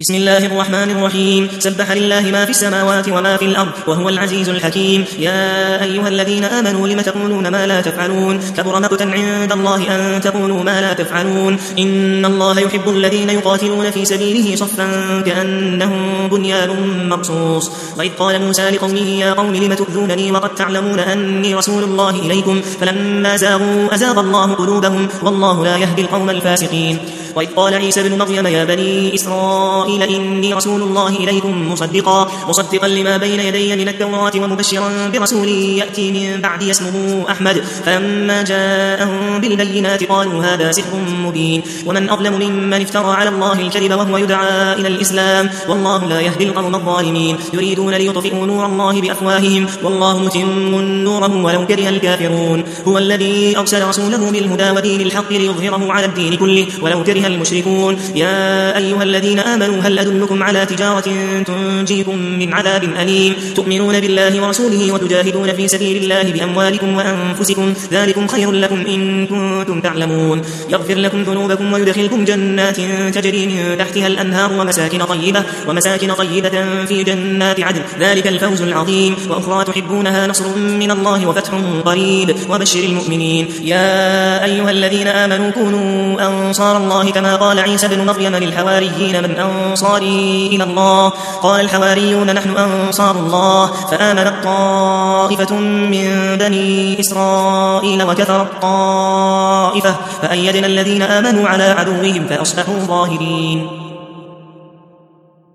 بسم الله الرحمن الرحيم. سبح لله ما في السماوات وما في الأرض وهو العزيز الحكيم. يا أيها الذين آمنوا لم تقولون ما لا تفعلون؟ كبر مقتا عند الله أن تقولوا ما لا تفعلون. إن الله يحب الذين يقاتلون في سبيله صفا كأنهم بنيان مرصوص. وإذ قال موسى لقومه يا قوم لم تؤذونني وقد تعلمون أني رسول الله إليكم فلما زاغوا أزاغ الله قلوبهم والله لا يهدي القوم الفاسقين. وإذ قال عيسى بن مريم يا بني إسرائيل إني رسول الله إليكم مصدقا لما بين يدي من التوراة ومبشرا برسول يأتي من بعدي اسمه أحمد. فلما جاءهم بالبينات قالوا هذا سحر مبين. ومن أظلم ممن افترى على الله الكذب وهو يدعى إلى الإسلام والله لا يهدي القوم الظالمين. يريدون ليطفئوا نور الله بأفواههم والله متم نوره ولو كره الكافرون. هو الذي أرسل رسوله بالهدى ودين الحق ليظهره على الدين كله ولو كره المشركون. يا أيها الذين آمنوا هل أدلكم على تجارة تنجيكم من عذاب أليم تؤمنون بالله ورسوله وتجاهدون في سبيل الله بأموالكم وأنفسكم ذلكم خير لكم إن كنتم تعلمون. يغفر لكم ذنوبكم ويدخلكم جنات تجري من تحتها الأنهار ومساكن طيبة في جنات عدن ذلك الفوز العظيم. وأخرى تحبونها نصر من الله وفتح قريب وبشر المؤمنين. يا أيها الذين آمنوا كونوا أنصار الله كما قال عيسى بن مريم للحواريين من أنصاري إلى الله قال الحواريون نحن أنصار الله. فآمنت طائفة من بني إسرائيل وكفرت طائفة فأيدنا الذين آمنوا على عدوهم فأصبحوا ظاهرين.